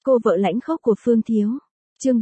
cô vợ lãnh khốc của Phương Thiếu. Chương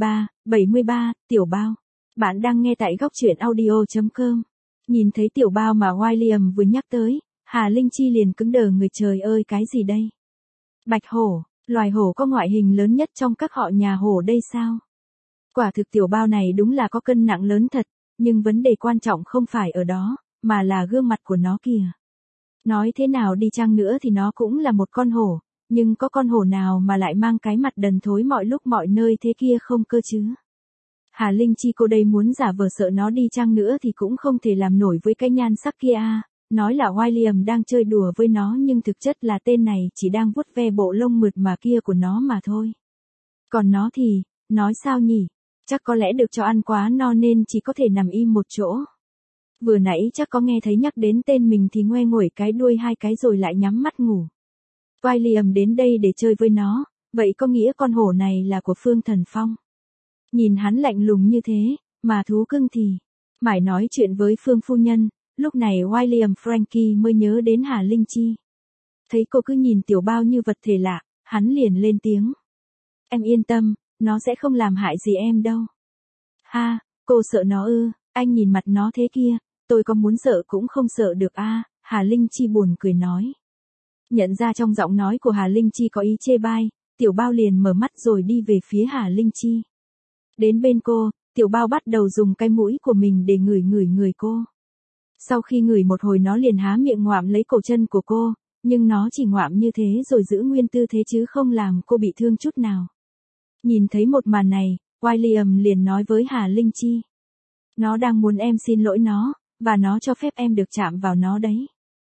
73, Tiểu Bao. Bạn đang nghe tại góc truyện audio.com. Nhìn thấy Tiểu Bao mà William vừa nhắc tới, Hà Linh Chi liền cứng đờ người, trời ơi cái gì đây? Bạch hổ, loài hổ có ngoại hình lớn nhất trong các họ nhà hổ đây sao? Quả thực Tiểu Bao này đúng là có cân nặng lớn thật, nhưng vấn đề quan trọng không phải ở đó, mà là gương mặt của nó kìa. Nói thế nào đi chăng nữa thì nó cũng là một con hổ, nhưng có con hổ nào mà lại mang cái mặt đần thối mọi lúc mọi nơi thế kia không cơ chứ? Hà Linh Chi cô đây muốn giả vờ sợ nó đi chăng nữa thì cũng không thể làm nổi với cái nhan sắc kia à. Nói là William đang chơi đùa với nó nhưng thực chất là tên này chỉ đang vuốt ve bộ lông mượt mà kia của nó mà thôi. Còn nó thì, nói sao nhỉ? Chắc có lẽ được cho ăn quá no nên chỉ có thể nằm im một chỗ. Vừa nãy chắc có nghe thấy nhắc đến tên mình thì ngoe nguẩy cái đuôi hai cái rồi lại nhắm mắt ngủ. William đến đây để chơi với nó, vậy có nghĩa con hổ này là của Phương Thần Phong. Nhìn hắn lạnh lùng như thế, mà thú cưng thì mải nói chuyện với Phương phu nhân, lúc này William Frankie mới nhớ đến Hà Linh Chi. Thấy cô cứ nhìn Tiểu Bao như vật thể lạ, hắn liền lên tiếng. Em yên tâm, nó sẽ không làm hại gì em đâu. Ha, cô sợ nó ư? Anh nhìn mặt nó thế kia, tôi có muốn sợ cũng không sợ được a. Hà Linh Chi buồn cười nói. Nhận ra trong giọng nói của Hà Linh Chi có ý chê bai, Tiểu Bao liền mở mắt rồi đi về phía Hà Linh Chi. Đến bên cô, Tiểu Bao bắt đầu dùng cái mũi của mình để ngửi người cô. Sau khi ngửi một hồi nó liền há miệng ngoạm lấy cổ chân của cô, nhưng nó chỉ ngoạm như thế rồi giữ nguyên tư thế chứ không làm cô bị thương chút nào. Nhìn thấy một màn này, William liền nói với Hà Linh Chi. Nó đang muốn em xin lỗi nó, và nó cho phép em được chạm vào nó đấy.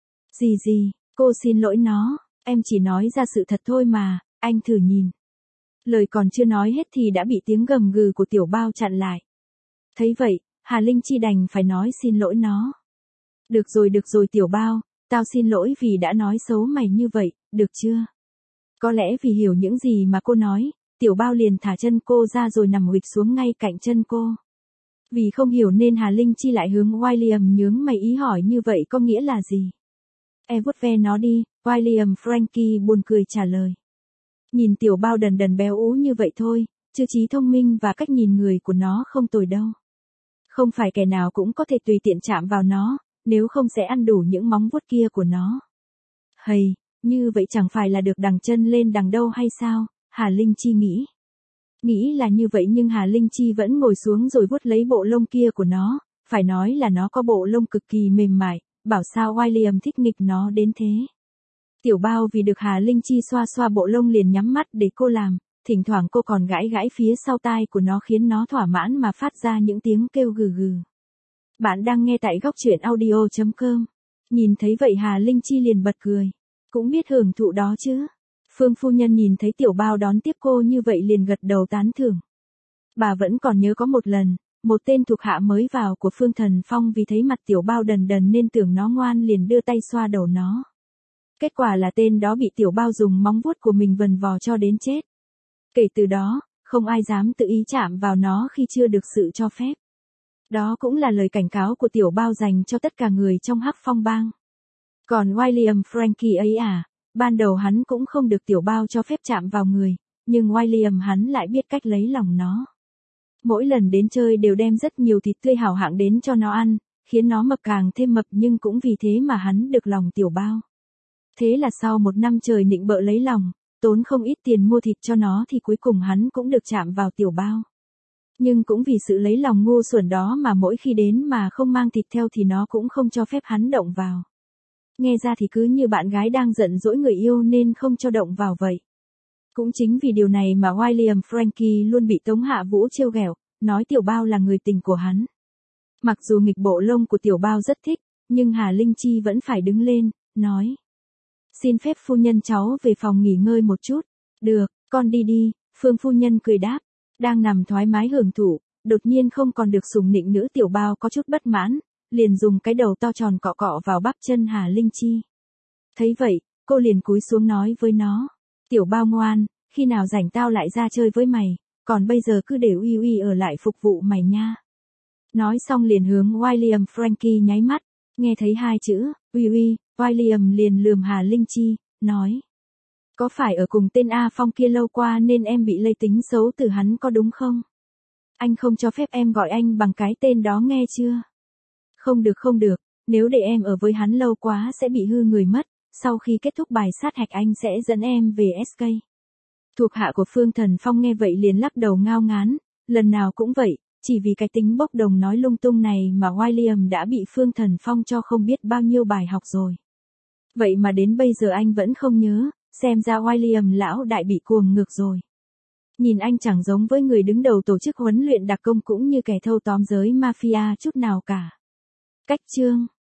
Gì, cô xin lỗi nó, em chỉ nói ra sự thật thôi mà, anh thử nhìn. Lời còn chưa nói hết thì đã bị tiếng gầm gừ của Tiểu Bao chặn lại. Thấy vậy, Hà Linh Chi đành phải nói xin lỗi nó. Được rồi Tiểu Bao, tao xin lỗi vì đã nói xấu mày như vậy, được chưa? Có lẽ vì hiểu những gì mà cô nói, Tiểu Bao liền thả chân cô ra rồi nằm huỵch xuống ngay cạnh chân cô. Vì không hiểu nên Hà Linh Chi lại hướng William nhướng mày ý hỏi như vậy có nghĩa là gì? Em vuốt ve nó đi, William Frankie buồn cười trả lời. Nhìn Tiểu Bao đần béo ú như vậy thôi, chứ trí thông minh và cách nhìn người của nó không tồi đâu. Không phải kẻ nào cũng có thể tùy tiện chạm vào nó, nếu không sẽ ăn đủ những móng vuốt kia của nó. Hầy, như vậy chẳng phải là được đằng chân lên đằng đâu hay sao? Hà Linh Chi nghĩ. Nghĩ là như vậy nhưng Hà Linh Chi vẫn ngồi xuống rồi vuốt lấy bộ lông kia của nó, phải nói là nó có bộ lông cực kỳ mềm mại, bảo sao William thích nghịch nó đến thế. Tiểu Bao vì được Hà Linh Chi xoa bộ lông liền nhắm mắt để cô làm, thỉnh thoảng cô còn gãi phía sau tai của nó khiến nó thỏa mãn mà phát ra những tiếng kêu gừ gừ. Bạn đang nghe tại góc truyện audio.com. Nhìn thấy vậy Hà Linh Chi liền bật cười. Cũng biết hưởng thụ đó chứ. Phương phu nhân nhìn thấy Tiểu Bao đón tiếp cô như vậy liền gật đầu tán thưởng. Bà vẫn còn nhớ có một lần, một tên thuộc hạ mới vào của Phương Thần Phong vì thấy mặt Tiểu Bao đần nên tưởng nó ngoan liền đưa tay xoa đầu nó. Kết quả là tên đó bị Tiểu Bao dùng móng vuốt của mình vần vò cho đến chết. Kể từ đó, không ai dám tự ý chạm vào nó khi chưa được sự cho phép. Đó cũng là lời cảnh cáo của Tiểu Bao dành cho tất cả người trong Hắc Phong bang. Còn William Frankie ấy à, ban đầu hắn cũng không được Tiểu Bao cho phép chạm vào người, nhưng William hắn lại biết cách lấy lòng nó. Mỗi lần đến chơi đều đem rất nhiều thịt tươi hảo hạng đến cho nó ăn, khiến nó mập càng thêm mập nhưng cũng vì thế mà hắn được lòng Tiểu Bao. Thế là sau một năm trời nịnh bợ lấy lòng, tốn không ít tiền mua thịt cho nó thì cuối cùng hắn cũng được chạm vào Tiểu Bao. Nhưng cũng vì sự lấy lòng ngu xuẩn đó mà mỗi khi đến mà không mang thịt theo thì nó cũng không cho phép hắn động vào. Nghe ra thì cứ như bạn gái đang giận dỗi người yêu nên không cho động vào vậy. Cũng chính vì điều này mà William Frankie luôn bị Tống Hạ Vũ trêu ghẹo, nói Tiểu Bao là người tình của hắn. Mặc dù nghịch bộ lông của Tiểu Bao rất thích, nhưng Hà Linh Chi vẫn phải đứng lên, nói. Xin phép phu nhân cháu về phòng nghỉ ngơi một chút. Được, con đi, Phương phu nhân cười đáp. Đang nằm thoải mái hưởng thụ, đột nhiên không còn được sủng nịnh nữa Tiểu Bao có chút bất mãn, liền dùng cái đầu to tròn cọ cọ vào bắp chân Hà Linh Chi. Thấy vậy, cô liền cúi xuống nói với nó. Tiểu Bao ngoan, khi nào rảnh tao lại ra chơi với mày, còn bây giờ cứ để Uy ở lại phục vụ mày nha. Nói xong liền hướng William Frankie nháy mắt, nghe thấy hai chữ, Uy, William liền lườm Hà Linh Chi, nói. Có phải ở cùng tên A Phong kia lâu qua nên em bị lây tính xấu từ hắn có đúng không? Anh không cho phép em gọi anh bằng cái tên đó nghe chưa? Không được, nếu để em ở với hắn lâu quá sẽ bị hư người mất, sau khi kết thúc bài sát hạch anh sẽ dẫn em về SK. Thuộc hạ của Phương Thần Phong nghe vậy liền lắc đầu ngao ngán, lần nào cũng vậy, chỉ vì cái tính bốc đồng nói lung tung này mà William đã bị Phương Thần Phong cho không biết bao nhiêu bài học rồi. Vậy mà đến bây giờ anh vẫn không nhớ, xem ra William lão đại bị cuồng ngược rồi. Nhìn anh chẳng giống với người đứng đầu tổ chức huấn luyện đặc công cũng như kẻ thâu tóm giới mafia chút nào cả. Cách chương